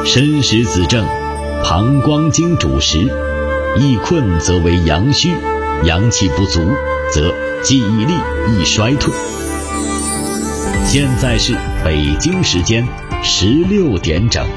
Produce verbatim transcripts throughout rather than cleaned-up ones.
申时子正，膀胱经主食，易困则为阳虚，阳气不足则记忆力易衰退。现在是北京时间十六点整。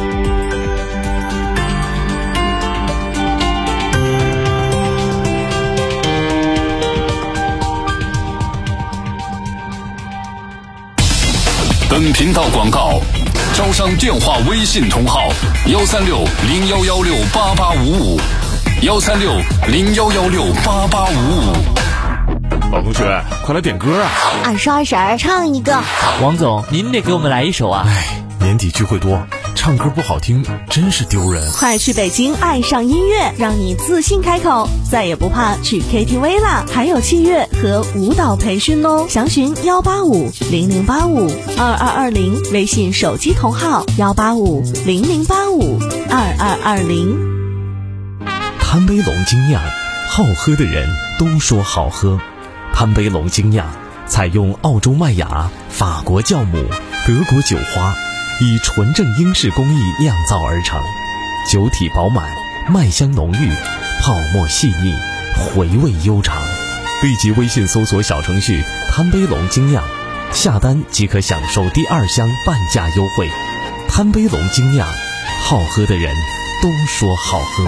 本频道广告：招商电话微信同号：幺三六零幺幺六八八五五，幺三六零幺幺六八八五五。 老同学，快来点歌啊！ 二叔二婶唱一个。 王总，您得给我们来一首啊！ 哎，年底聚会多，唱歌不好听真是丢人。 快去北京爱上音乐，让你自信开口，再也不怕去 K T V 啦！还有器乐和舞蹈培训哦，详询幺八五零零八五二二二零，微信手机同号幺八五零零八五二二二零。 贪杯龙精酿，好喝的人都说好喝。贪杯龙精酿采用澳洲麦芽、法国酵母、德国酒花，以纯正英式工艺酿造而成，酒体饱满，麦香浓郁，泡沫细腻，回味悠长。立即微信搜索小程序贪杯龙精酿，下单即可享受第二箱半价优惠。贪杯龙精酿，好喝的人都说好喝。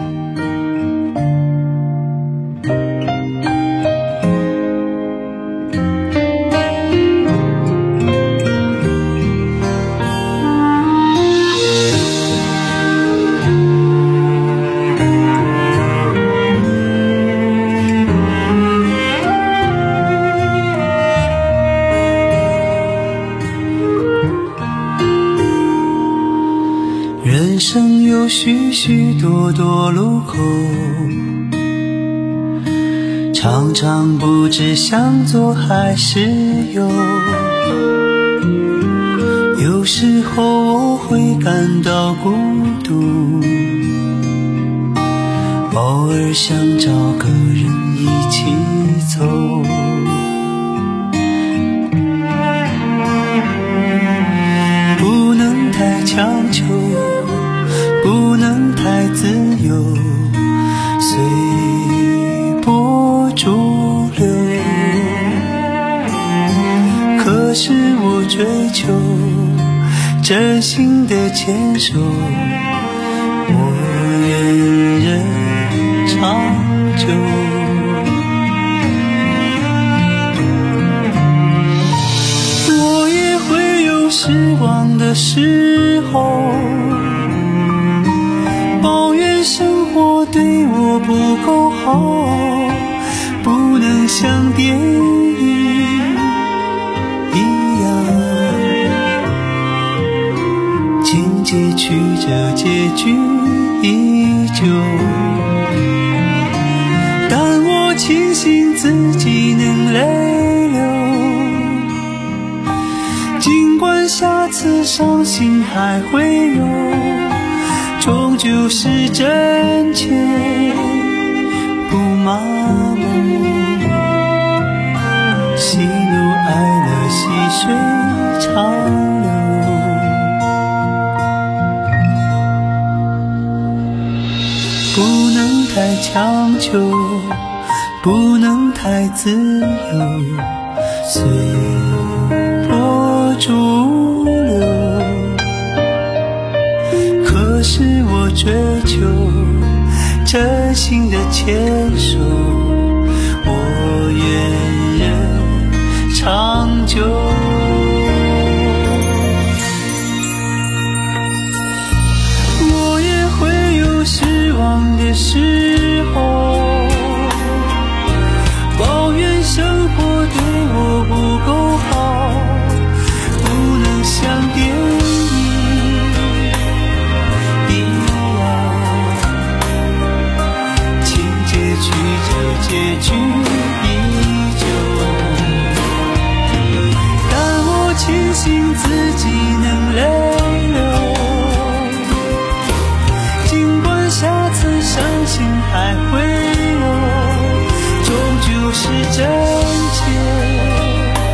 人生有许许多多路口，常常不知向左还是右。有时候我会感到孤独，偶尔想找个人一起走。不能太强求，不能太自由，随波逐流。可是我追求真心的牵手，我愿人长久。我也会有失望的时候，生活对我不够好，不能像电影一样，情节曲折，结局依旧。但我庆幸自己能泪流，尽管下次伤心还会有，终究是真切不麻木，喜怒哀乐细水长流。不能太强求，不能太自由，随波逐流。可是我追求真心的牵手，我愿人长久。我也会有失望的时候，抱怨生活对我不够好，不能像电影一样，情节曲折，结局依旧。但我庆幸自己能泪流，尽管下次伤心还会有，终究是真切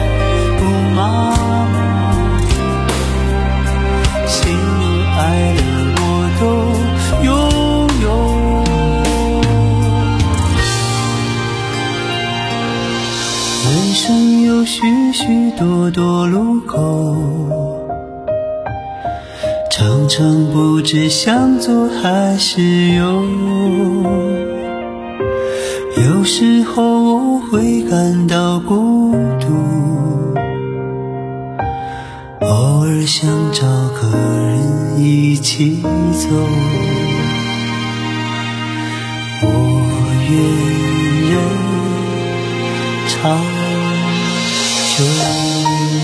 不麻木，喜怒哀乐许许多多路口，常常不知向左还是右，有时候会感到孤独，偶尔想找个人一起走，我愿人长久。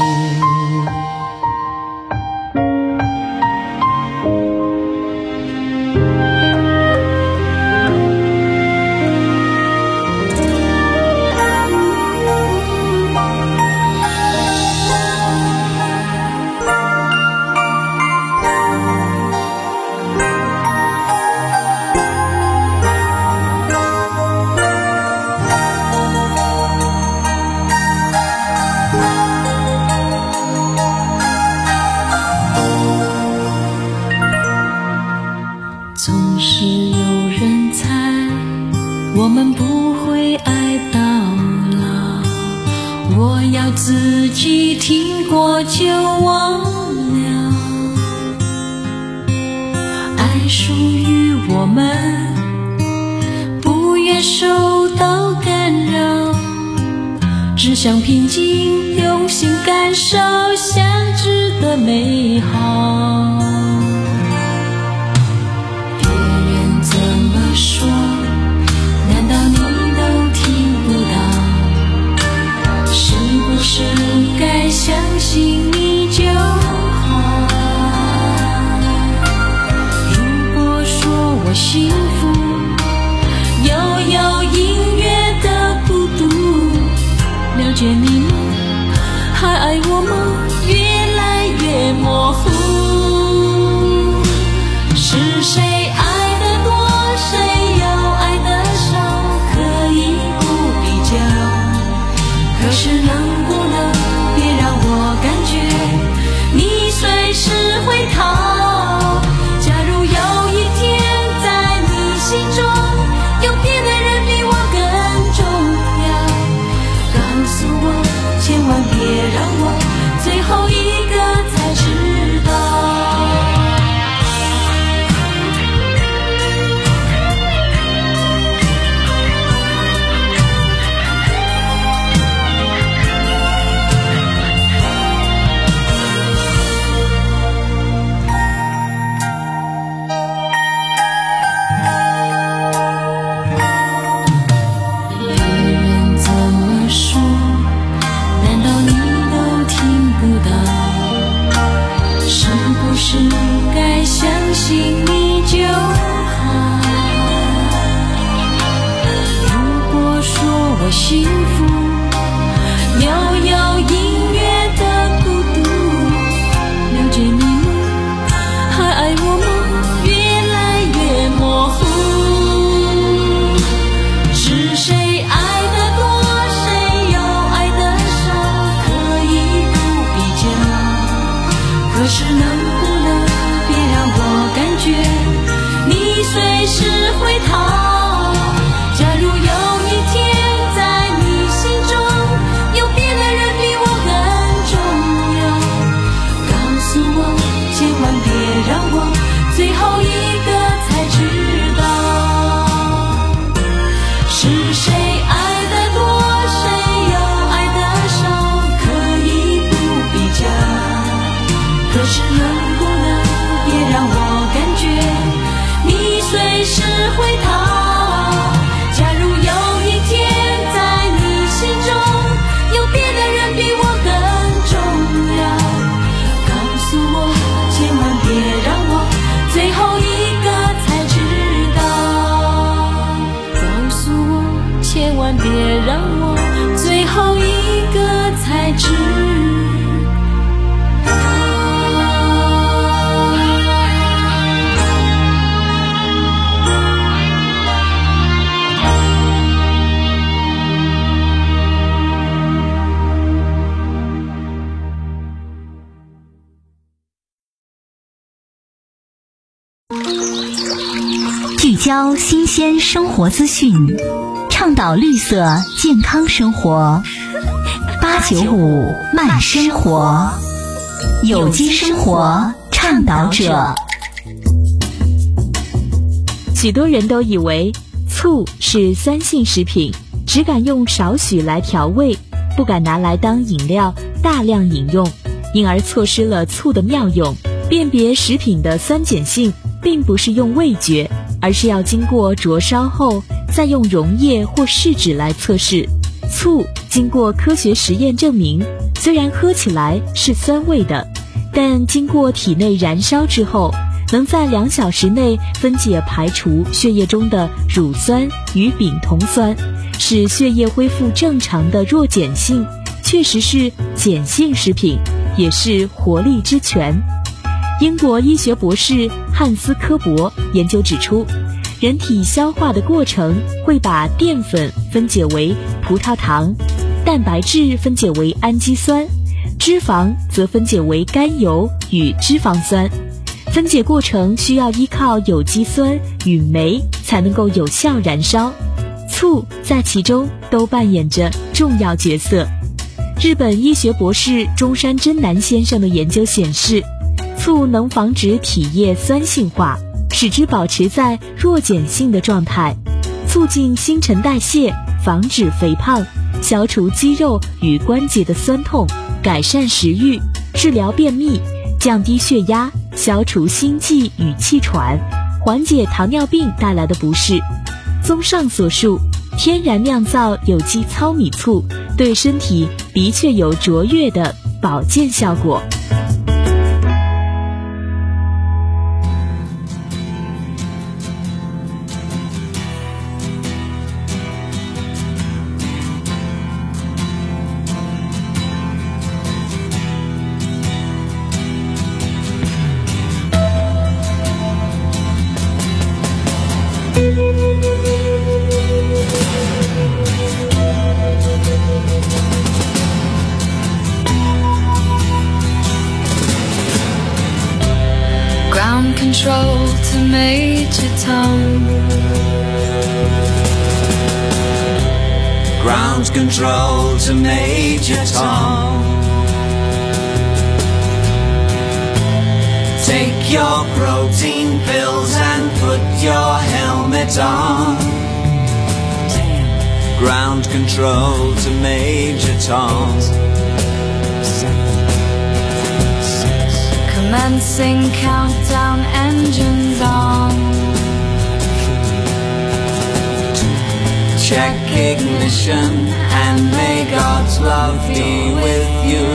总是有人猜我们不会爱到老，我要自己听过就忘了，爱属于我们，不愿受到干扰，只想平静用心感受相知的美好。说，难道你都听不到？是不是该相信你就好？如果说我幸福，又有音乐的孤独，了解你吗？还爱我吗？越来越模糊。是谁爱得多？谁又爱得少？可以不比较，可是能不能别让我感觉你随时会逃？假如有一天在你心中有别的人比我更重要，告诉我，千万别让我最后一个才知道。是该相信你就好。如果说我幸福，又有音乐的孤独，了解你吗？还爱我吗？越来越模糊。是谁爱得多？谁又爱得少？可以不比较，可是能你随时会逃。假如有一天在你心中有别的人比我更重要，告诉我，千万别让我最后一个才知道。是谁爱得多？谁又爱得少？可以不比较，可是能不能别让我感觉你随时会逃？假如有一天在你心中有别的人比我更重要，告诉我，千万别让我最后一个才知道。告诉我，千万别让我最后一个才知道。 聚焦新鲜生活资讯，倡导绿色健康生活。 八九五慢生活，有机生活倡导者。 许多人都以为醋是酸性食品，只敢用少许来调味，不敢拿来当饮料大量饮用，因而错失了醋的妙用。辨别食品的酸碱性并不是用味觉，而是要经过灼烧后再用溶液或试纸来测试。醋经过科学实验证明，虽然喝起来是酸味的，但经过体内燃烧之后，能在两小时内分解排除血液中的乳酸与丙酮酸，使血液恢复正常的弱碱性，确实是碱性食品，也是活力之泉。英国医学博士汉斯科伯研究指出，人体消化的过程会把淀粉分解为葡萄糖，蛋白质分解为氨基酸，脂肪则分解为甘油与脂肪酸。分解过程需要依靠有机酸与酶才能够有效燃烧，醋在其中都扮演着重要角色。日本医学博士中山真男先生的研究显示，醋能防止体液酸性化，使之保持在弱碱性的状态，促进新陈代谢，防止肥胖，消除肌肉与关节的酸痛，改善食欲，治疗便秘，降低血压，消除心悸与气喘，缓解糖尿病带来的不适。综上所述，天然酿造有机糙米醋对身体的确有卓越的保健效果。 Ground control to Major Tom. Ground control to Major Tom. Take your protein pills and put your helmet on. Ground control to Major Tom. Commencing countdown, engines on. Check ignition and may God's love be with you.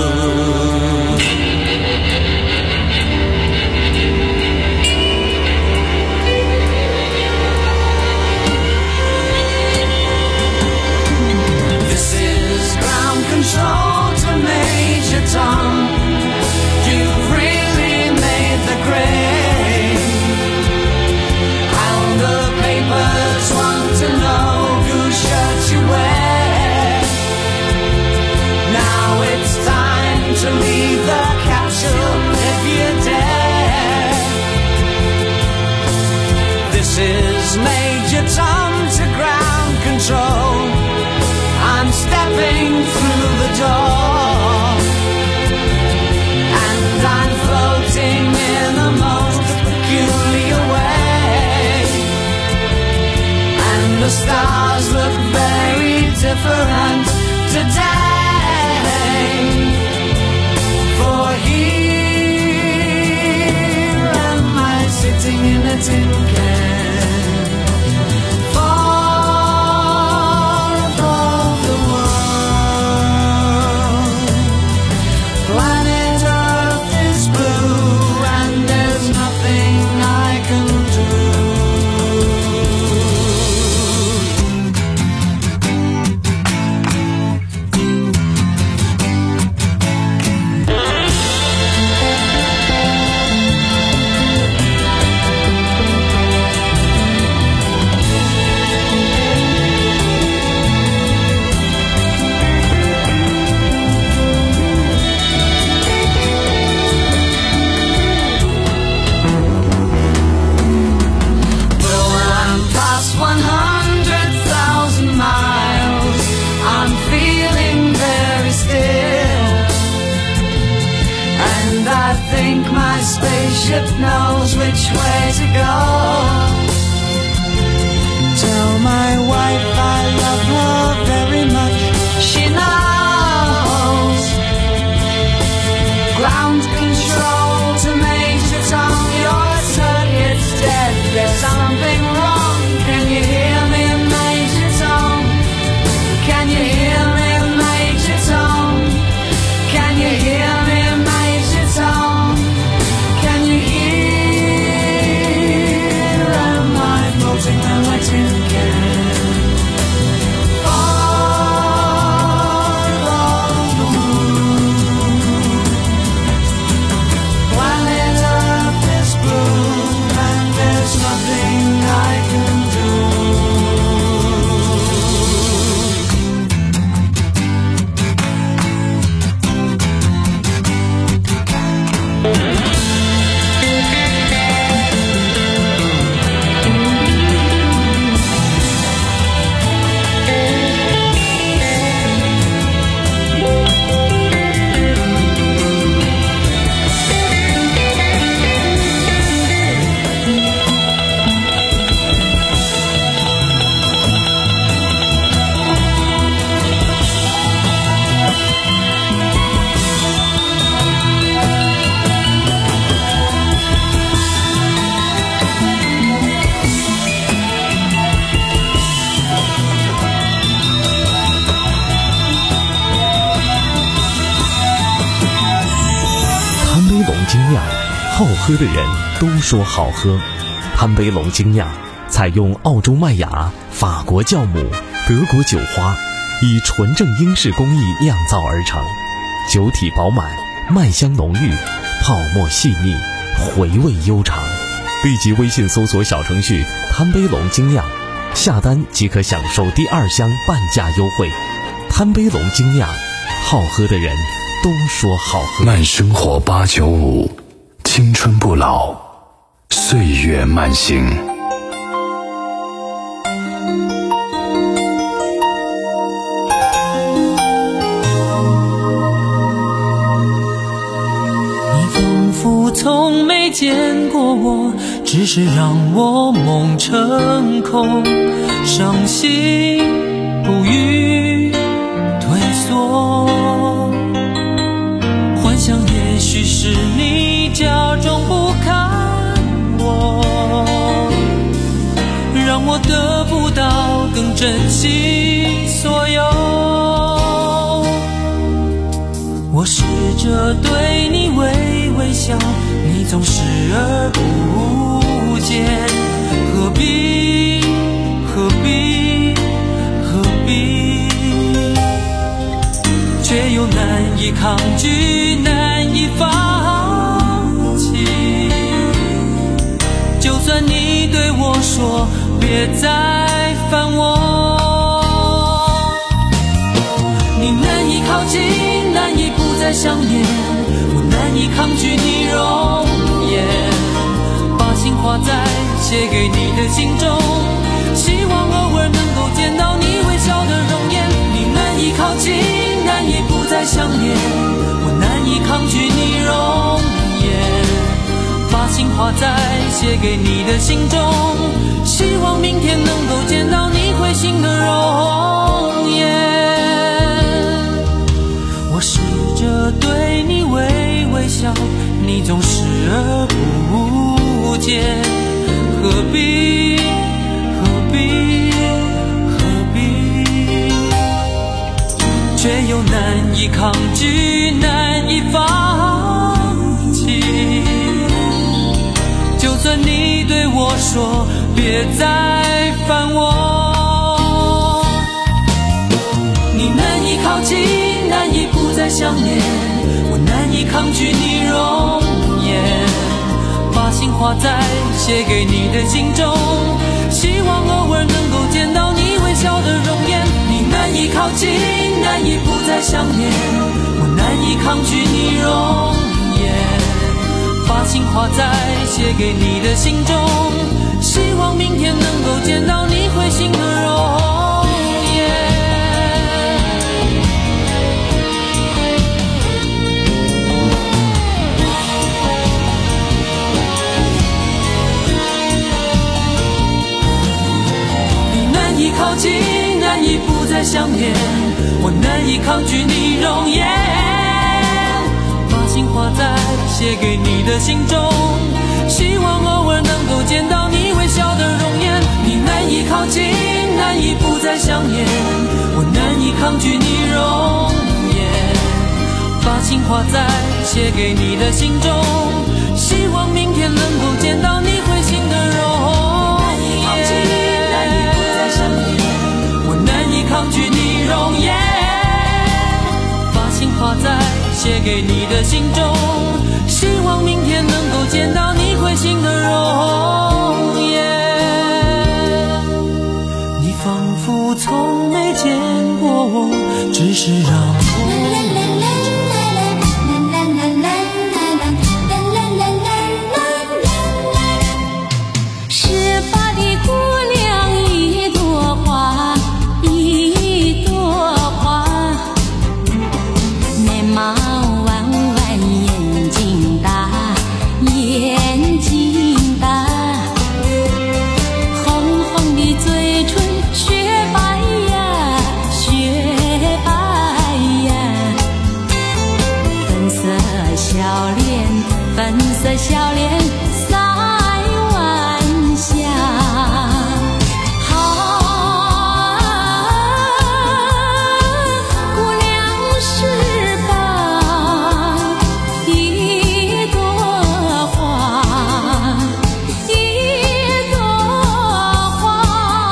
This is ground control to Major Tom. You've really made the grade, and the papers want to know whose shirt you wear. Now it's time to leave the capsule if you dare. This is Major Tom to ground control. I'm stepping through the door, and I'm floating in the most peculiar way, and the stars look very different today. For here am I sitting in a tin can. For ship knows which way to go. Tell my wife I love her very much. She knows. Ground control to Major Tom. Your circuit's dead. There's something wrong. Can you hear me, Major Tom? Can you hear me, Major Tom? Can you hear me, Major Tom? Can you hear? Am I floating on my tin can? Far on the moon. Planet Earth is blue, and there's nothing I can do. 好喝的人都说好喝。潘杯龙精酿采用澳洲麦芽、法国酵母、德国酒花，以纯正英式工艺酿造而成，酒体饱满，麦香浓郁，泡沫细腻，回味悠长。立即微信搜索小程序潘杯龙精酿，下单即可享受第二箱半价优惠。潘杯龙精酿，好喝的人都说好喝。 慢生活八九五，青春不老，岁月慢行。 你仿佛从没见过我，只是让我梦成空，伤心不语退缩，幻想也许是你假装不看我，让我得不到更珍惜所有。我试着对你微微笑，你总视而不见，何必何必何必，却又难以抗拒，难以放弃。就算你对我说别再烦我，你难以靠近，难以不再想念，我难以抗拒你容颜，把心画在写给你的信中，希望偶尔能够见到你微笑的容颜。你难以靠近，难以不再想念，我难以抗拒你容颜，把心画在写给你的信中，希望明天能够见到你会心的容颜。我试着对你微微笑，你总视而不见，何必何必何必，却又难以抗拒，难以放弃。就算你对我说别再烦我，你难以靠近，难以不再想念，我难以抗拒你容颜，把心画在写给你的信中，希望偶尔能够见到你微笑的容颜。你难以靠近，难以不再想念，我难以抗拒你容颜，把心画在写给你的信中，希望明天能够见到你会心的容颜。 靠近，难以不再想念，我难以抗拒你容颜。把心画在写给你的信中，希望偶尔能够见到你微笑的容颜。你难以靠近，难以不再想念，我难以抗拒你容颜。把情画在写给你的信中，希望明天能够见到你会心的容颜。难以不再想念，我难以抗拒你容颜。把情画在写给你的信中，希望明天能够见到你会心的容颜。你仿佛从没见过我，只是让我笑脸塞晚霞，啊，姑娘是把一朵花，一朵花。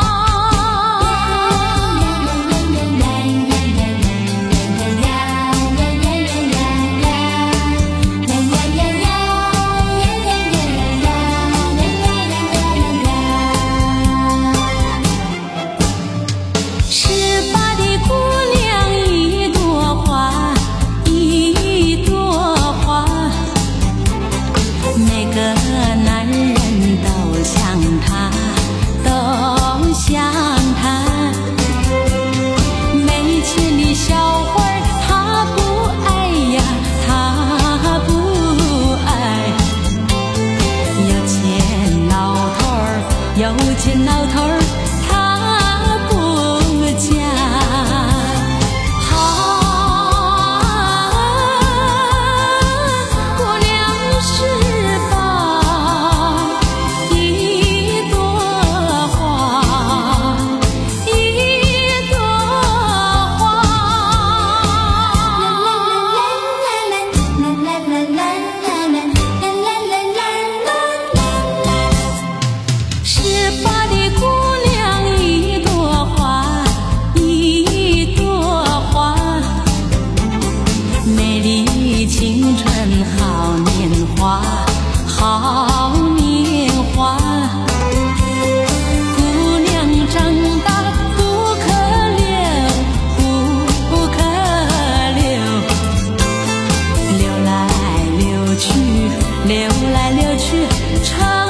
有钱老头儿他不嫁，啊，姑娘是把一朵花，一朵花。十八的姑娘一朵花，一朵花，美丽青春好年华，好年华。姑娘长大不可留，不可留，流来流去，流来流去，长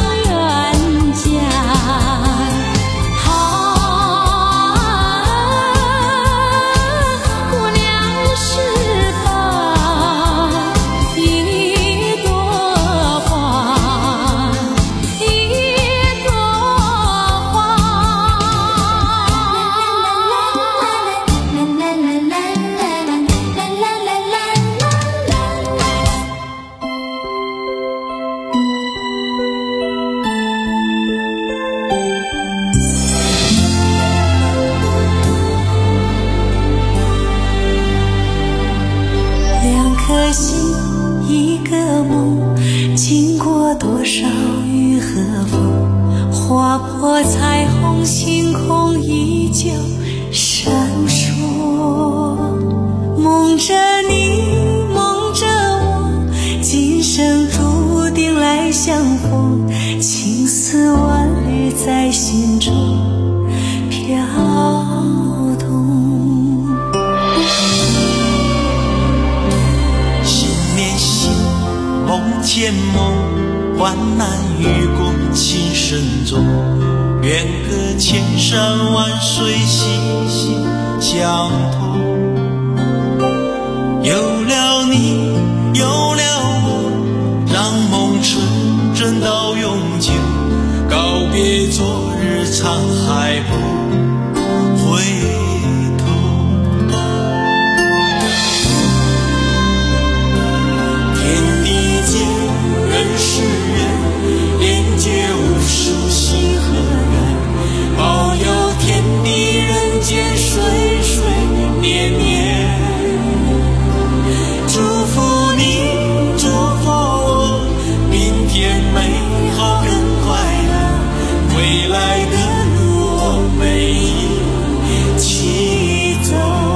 颗心一个梦，经过多少雨和风，划破彩虹，星空依旧闪烁。梦着你，梦着我，今生注定来相逢，情丝万缕在心中飘动。 梦见梦，患难与共情深重，愿隔千山万水，心心相通。有了你，有了我，让梦纯真到永久，告别昨日沧海波。 来的路我没一起走。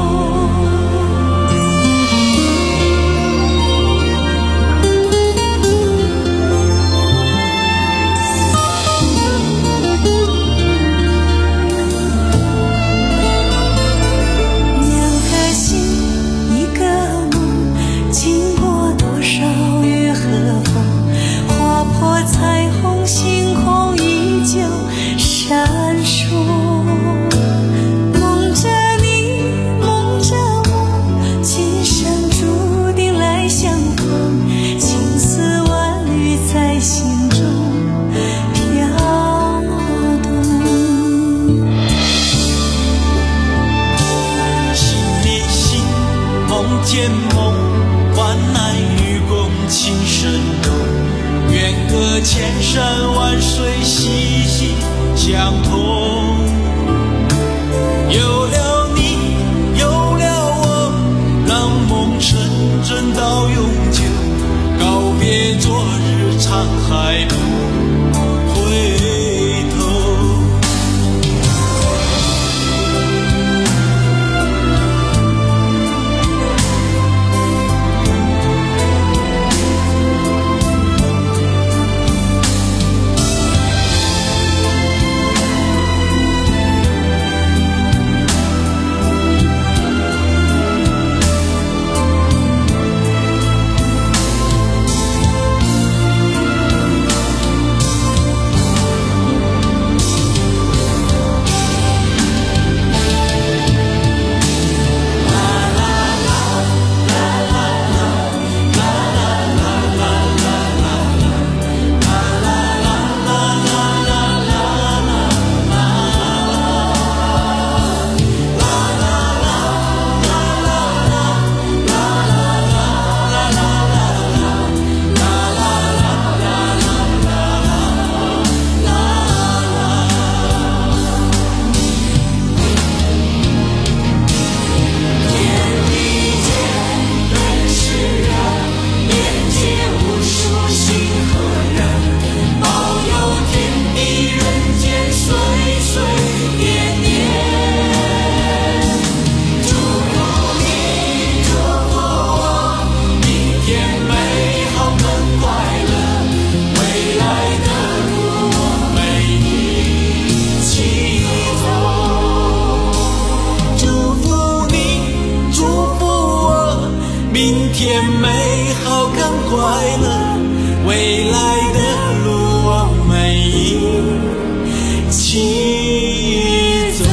见梦，万难与共，情深浓。愿隔千山万水，息息相通。有了你，有了我，让梦成真到永久。告别昨日沧海，不回头。明天美好更快乐，未来的路我们一起走。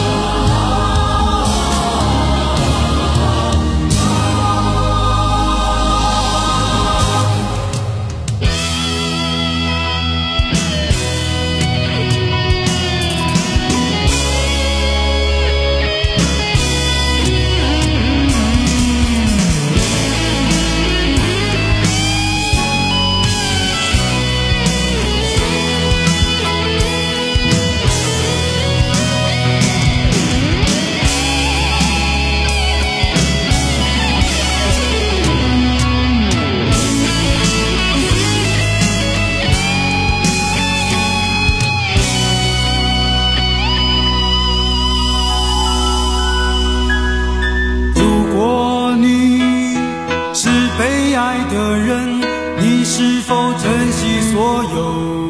的人，你是否珍惜所有？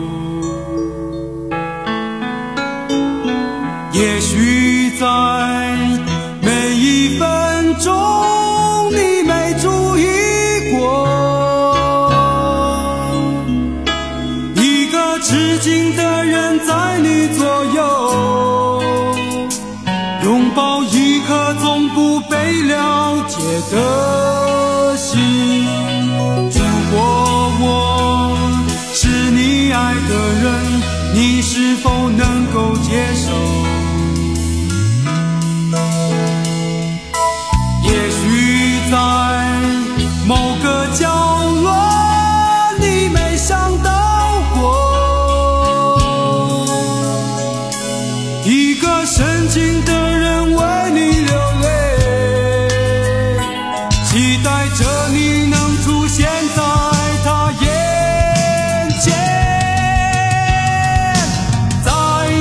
也许在每一分钟，你没注意过，一个痴情的人在你左右，拥抱一颗从不被了解的心。如果我是你爱的人，你是否能够接受？也许在某个角落，你没想到过，一个深情的人为你流泪，期待着你能出现在他眼前。在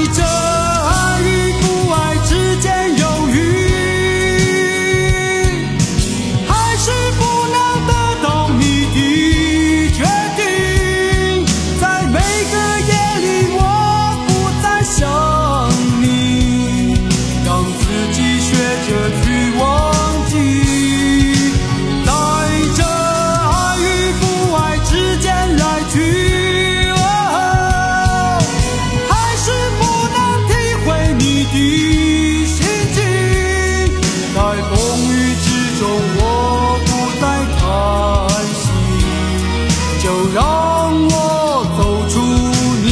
的心境。在风雨之中我不再叹息，就让我走出你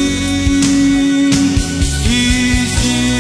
的心。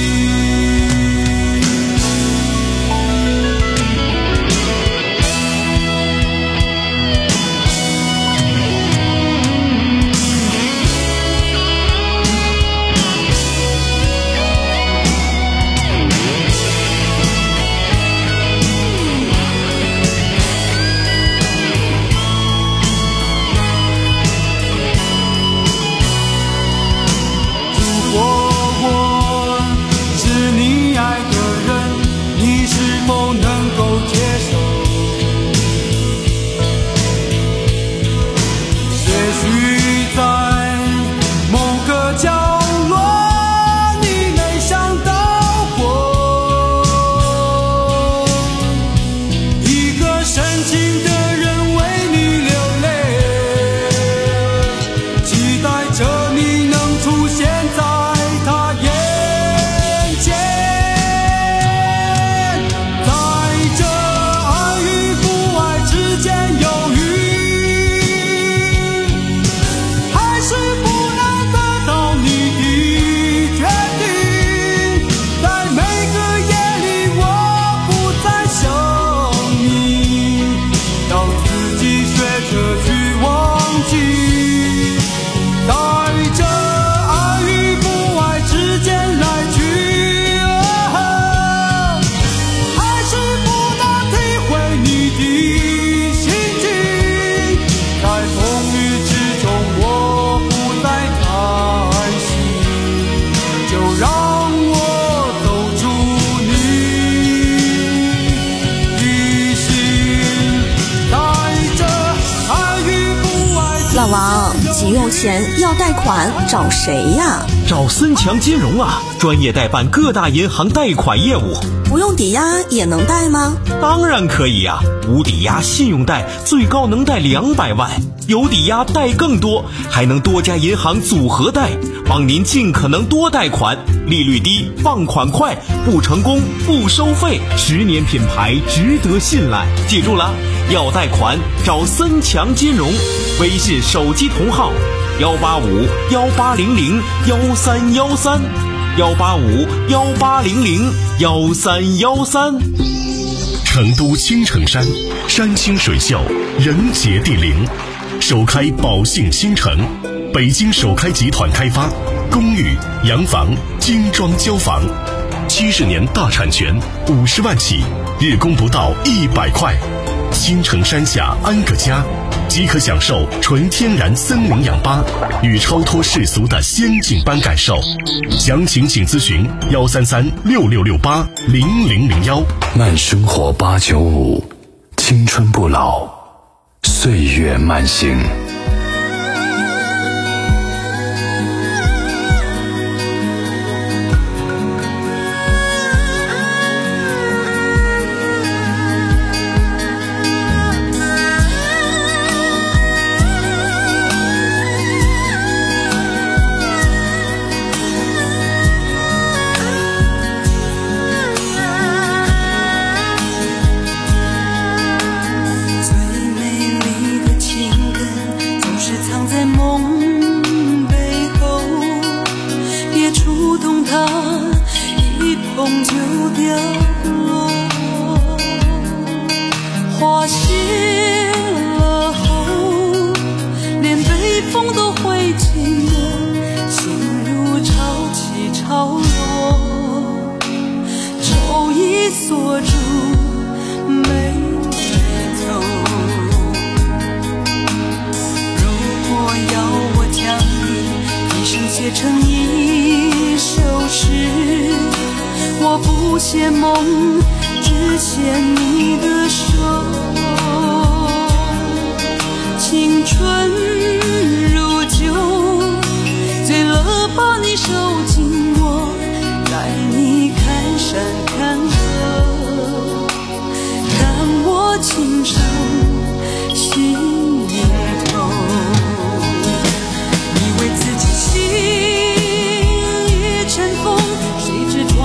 老王，急用钱要贷款找谁呀？ 找森强金融啊，专业代办各大银行贷款业务。 不用抵押也能贷吗？ 当然可以啊，无抵押信用贷最高能贷两百万，有抵押贷更多，还能多家银行组合贷，帮您尽可能多贷款，利率低，放款快，不成功不收费，十年品牌值得信赖。记住了，要贷款找森强金融，微信手机同号幺八五幺八零零幺三幺三，幺八五幺八零零幺三幺三。 成都青城山，山清水秀，人杰地灵，首开宝兴新城，北京首开集团开发，公寓、洋房、精装交房，七十年大产权，五十万起，日供不到一百块。青城山下安个家，即可享受纯天然森林氧吧与超脱世俗的仙境般感受。详情请咨询幺三三六六六八零零零幺。 慢生活八九五，青春不老，岁月慢行。 花谢了后，连北风都会惊得心如潮起潮落，愁已锁住眉头。如果要我将你一生写成一首诗，我不写梦，只写你的手。青春如酒，醉了把你收进我，带你看山看河，看我情深心头。以为自己心已尘封，谁知天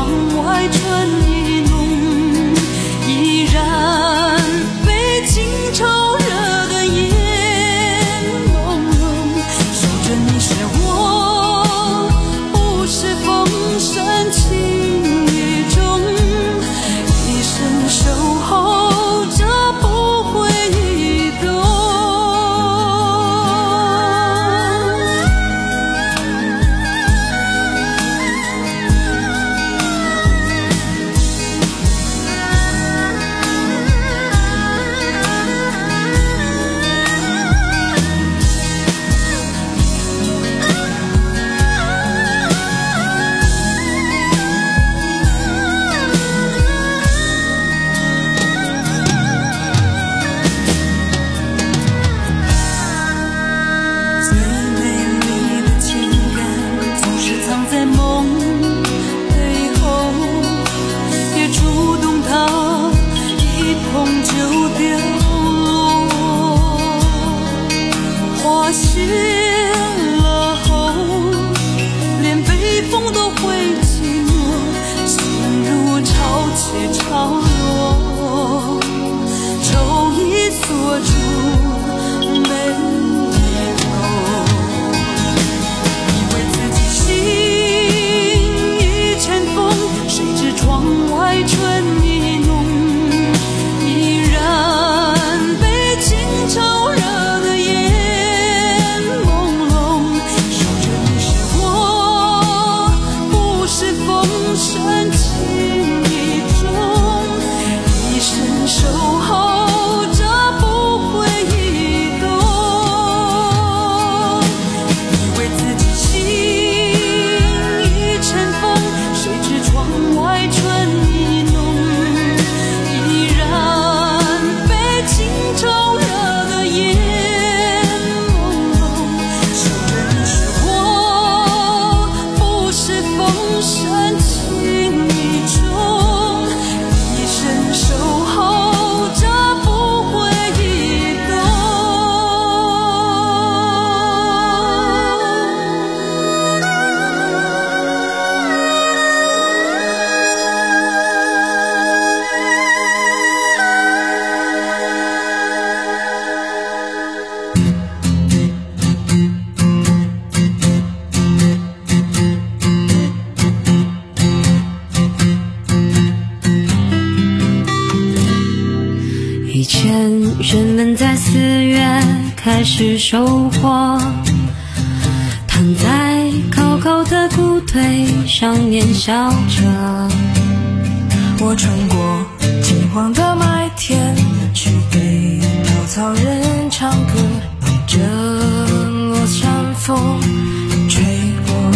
开始收获，躺在高高的谷堆上面笑着。 我穿过金黄的麦田，去给稻草人唱歌，等着落山风吹过。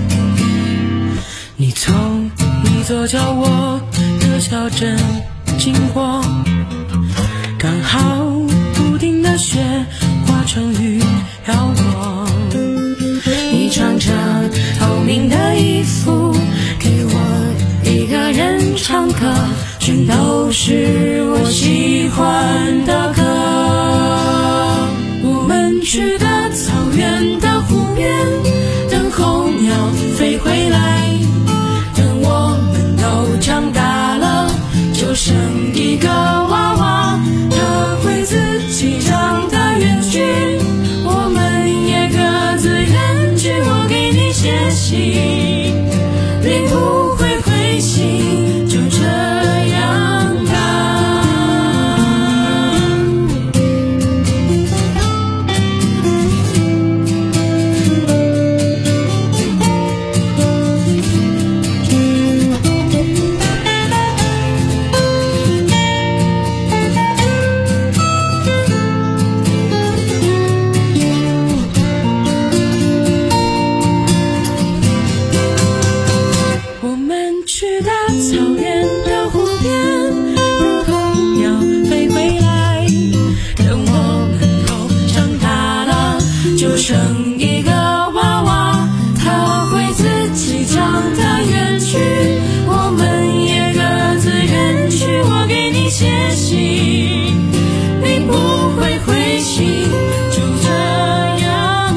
你从一座叫我的小镇经过，刚好屋顶的雪化成雨飘过。你穿着透明的衣服，给我一个人唱歌，全都是我喜欢的歌。我们去的草原的湖边，等候鸟飞回来。等我们都长大了，就剩一个娃娃，他会自己长大远去，我们也各自远去。我给你写信，你不会回信，就这样吧。我们去到草原的湖边，等候鸟飞回来。等我们都长大了，就剩一个娃娃，他会自己长大远去，我们也各自远去。我给你写信，你不会回信，就这样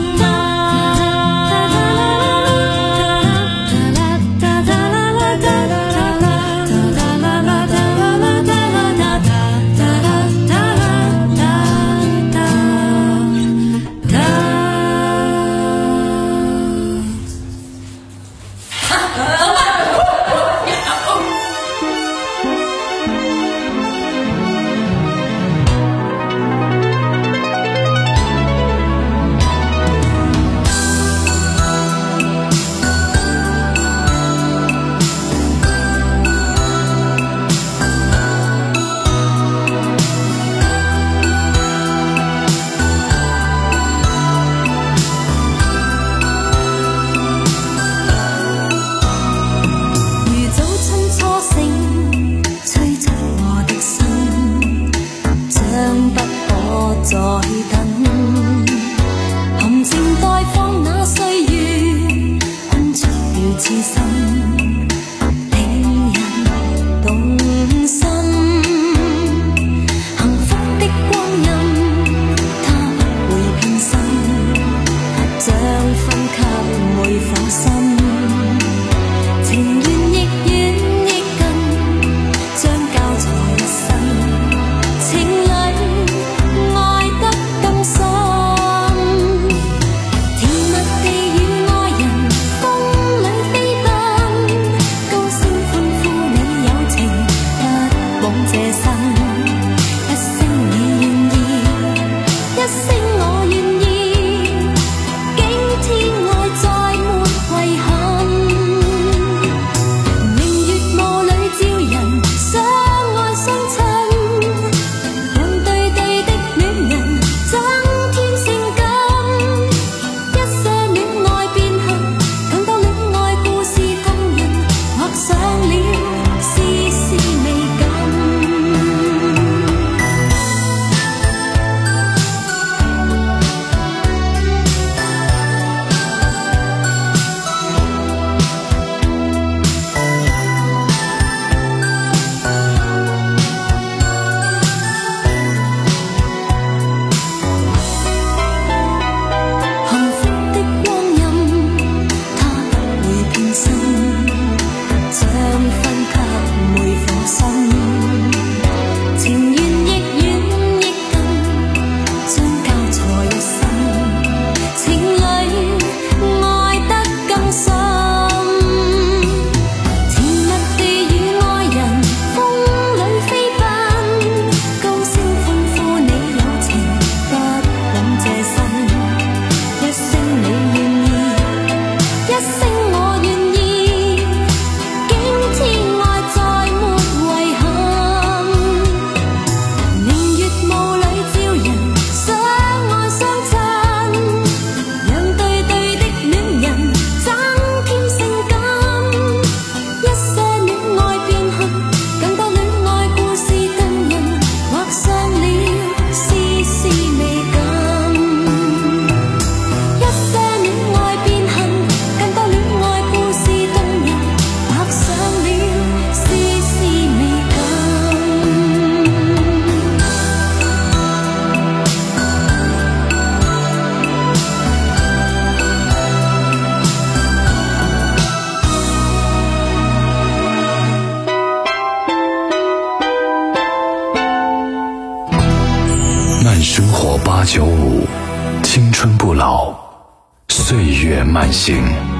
九五，青春不老，岁月慢行。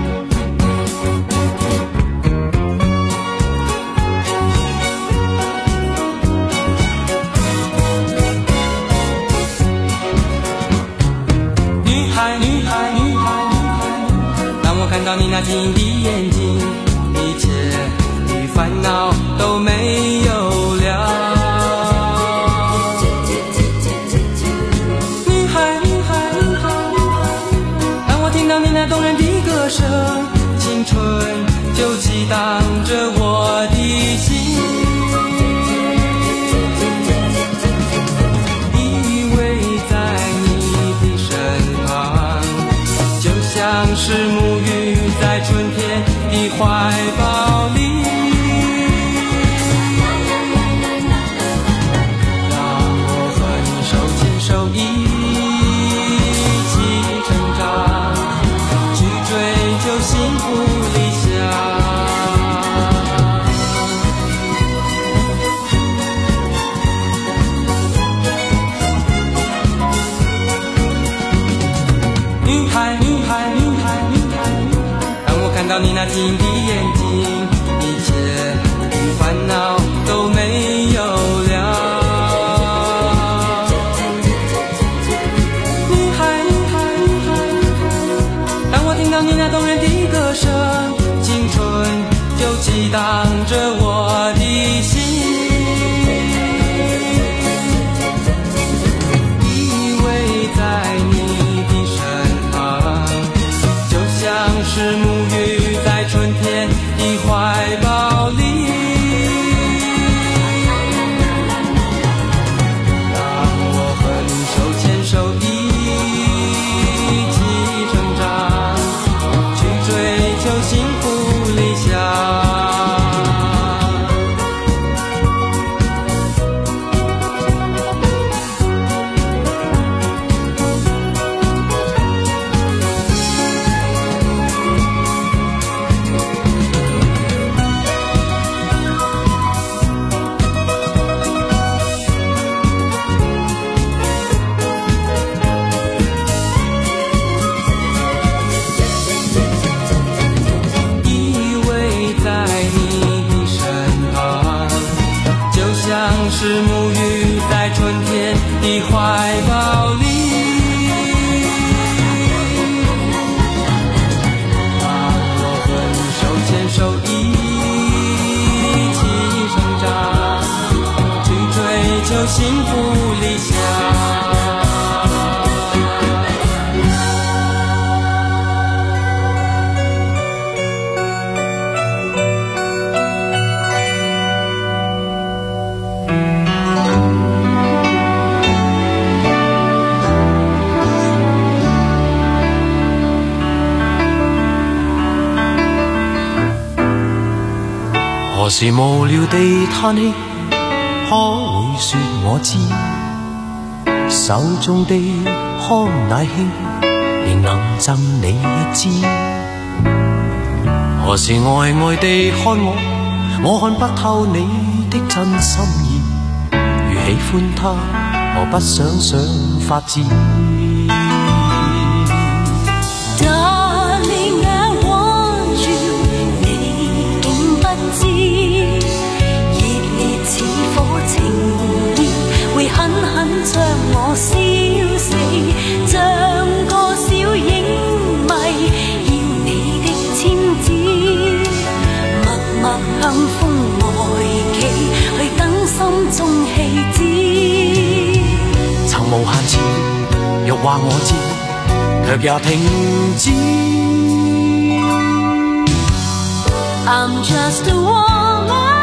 女孩，女孩，女孩，当我看到你那晶的眼睛，一切的烦恼都没有了。那动人的歌声，青春就激荡着我的心。依偎在你的身旁，就像是沐浴在春天的怀抱里。让我和你手牵手一起成长，追求幸福理想。女孩，女孩，女孩，女孩，当我看到你那晶的眼睛，一切的烦恼都没有了。女孩，女孩，女孩，当我听到你那动人的歌声，青春就激荡着我的心。依偎在你的身旁，就像是沐浴在春天的怀抱里。让我和你手牵手一起成长，追求幸福理想。是沐浴在春天的怀抱里。让我和你手牵手一起成长，去追求幸福理想。 何時無聊地嘆氣，可會說我知？手中的康乃馨，仍能贈你一支。何時呆呆地看我，我看不透你的真心意。如喜歡他，何不想想法子？ 狠狠將我燒死，像個小影迷，要你的簽字，默默向風外企，去等心中氣止。 曾無限次欲話我知，卻也停止。 I'm just a woman。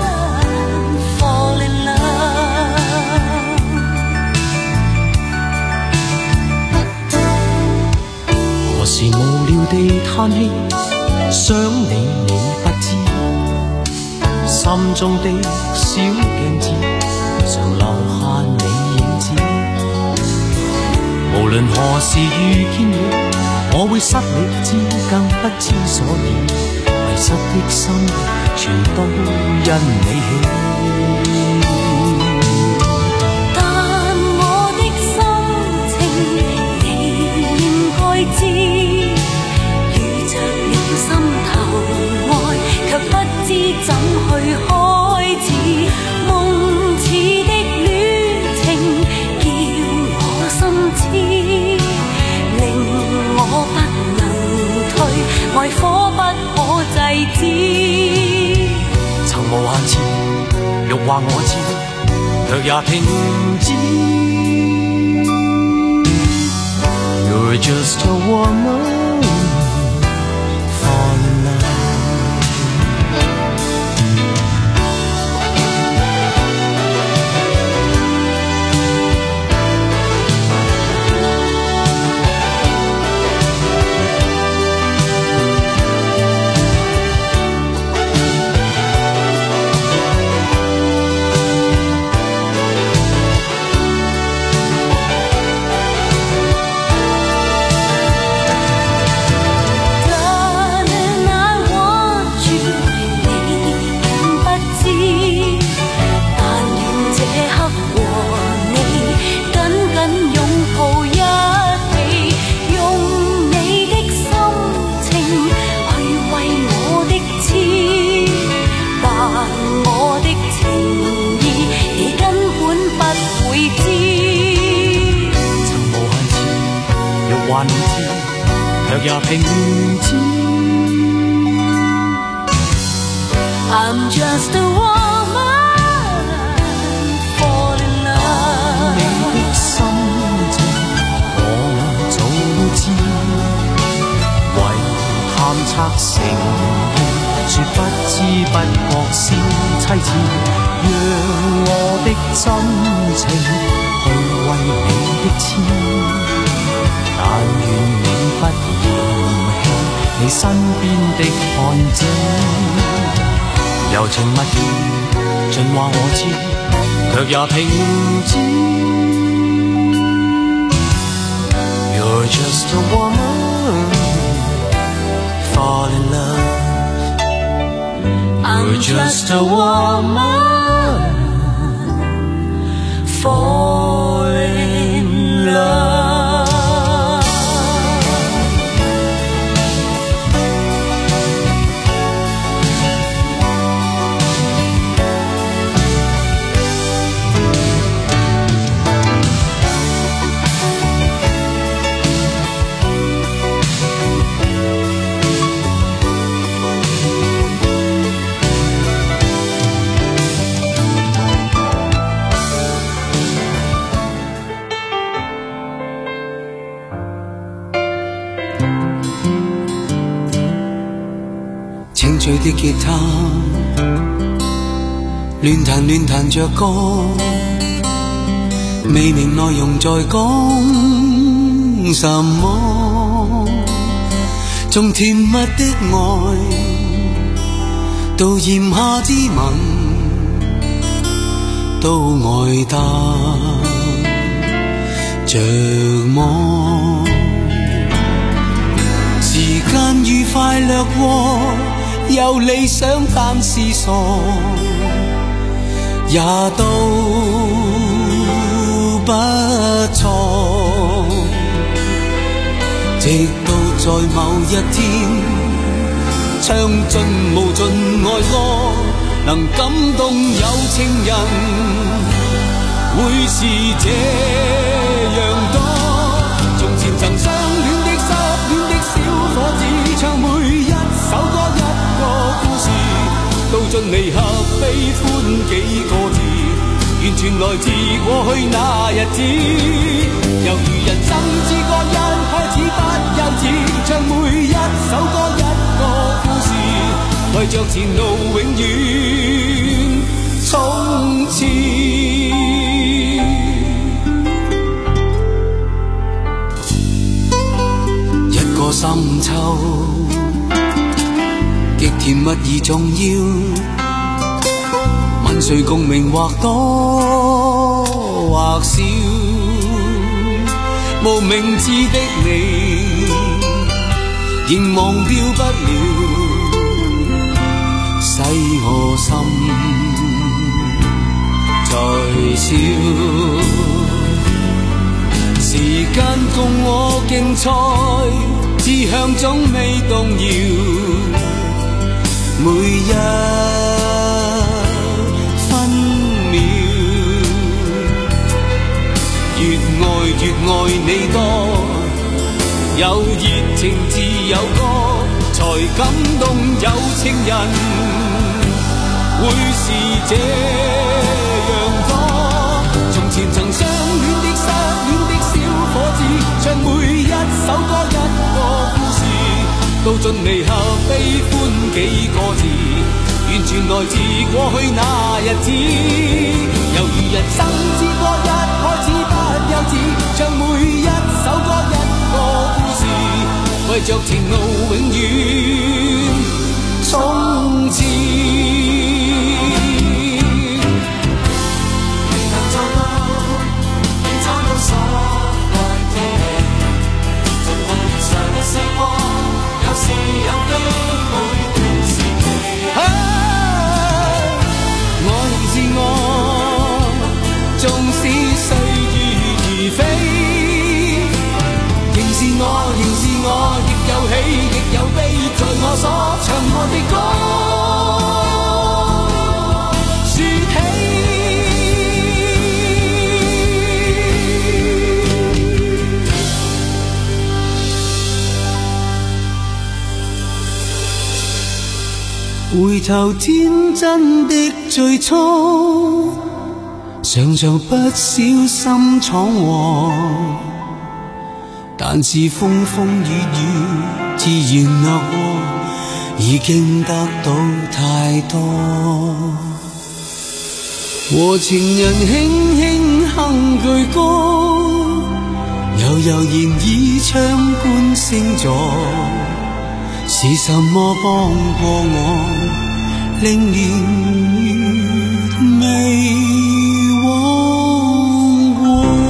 時無聊地嘆氣，想你你不知，心中的小鏡子常留下你影子。無論何時遇見你，我會失理智，更不知所以，迷失的心全都因你起。 但我的心情無限次，欲話我知，卻也停止。You're just a woman, fall in love. 還知，卻也停止。 I'm just a woman, fall in love。 你的心情我早知，為探測成認，說不知不覺是妻子，讓我的真情去為你的痴。但願你不嫌棄你身邊的看證，柔情蜜意盡話我知，卻也停止。You're just a woman, fall in love. I'm just a woman, fall in love。 清脆的吉他亂彈亂彈着歌，未明內容在講什麼，從甜蜜的愛到炎夏之吻，都愛得着魔。時間愉快掠過，有理想但是傻，也都不錯。直到在某一天，唱盡無盡愛歌，能感動有情人，會是這樣多。從前曾相戀的失戀的小伙子，唱每一首歌一個故事，道盡離合悲歡幾個字，完全來自過去那日子。猶如人生之歌一開始不幼稚，唱每一首歌一個故事，為着前路永遠衝刺。一個深秋，極甜蜜而重要，問誰共鳴或多或少，無名字的你，仍忘掉不了，使我心在笑。時間共我競賽，志向總未動搖，每一分秒，越愛越愛你多，有熱情自有歌，才感動有情人， 會是這樣多。從前曾相戀的失戀的小伙子，唱每一首歌一個故事，到盡離合悲歡幾個字，完全來自過去那日子。猶如人生之歌一開始不幼稚，唱每一首歌一個故事，為着前路永遠衝刺。所唱過的歌說起，回頭天真的最初，常常不小心闖禍，但是風風雨雨自然掠過，已經得到太多。和情人輕輕哼句歌，悠悠然倚窗觀星座，是什麼幫過我，令年月未忘過。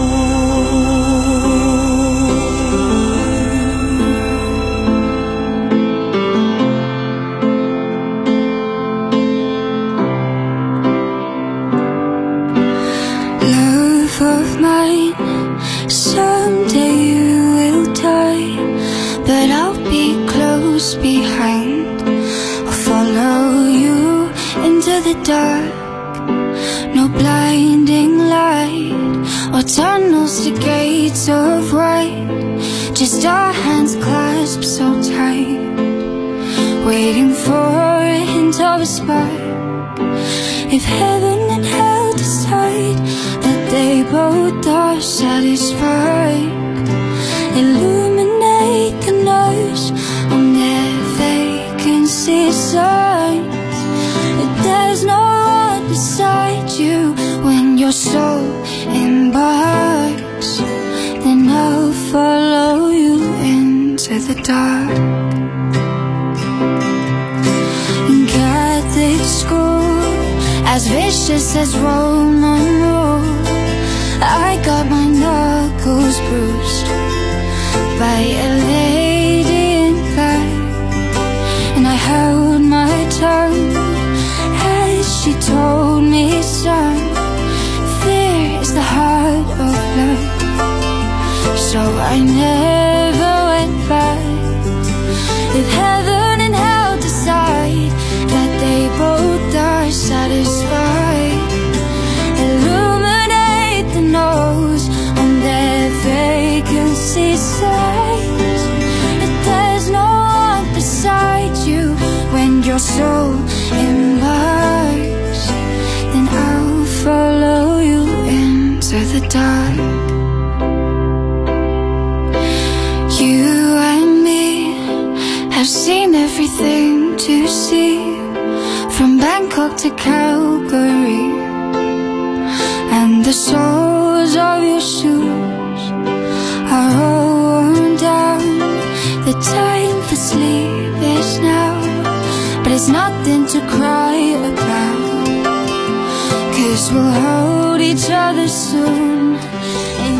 Behind, I'll follow you into the dark. No blinding light or tunnels to gates of white, just our hands clasped so tight, waiting for a hint of a spark. If heaven and hell decide that they both are satisfied, illuminate the nurse on their vacancy signs. If there's no one beside you when your soul embarks, then I'll follow you into the dark. In Catholic school, as vicious as Roman rule, I got my knuckles bruised by a lady in black, and I held my tongue as she told me, son, fear is the heart of love. So I never went back. If heaven and hell decide that they both are satisfied, illuminate the nose on their vacancy signs. If there's no one beside you when your soul embarks, then I'll follow you into the dark. You and me have seen everything to see, from Bangkok to Calgary, and the soles of your shoes are all worn down. The time for sleep is now, but it's nothing to cry about, 'cause we'll hold each other soon.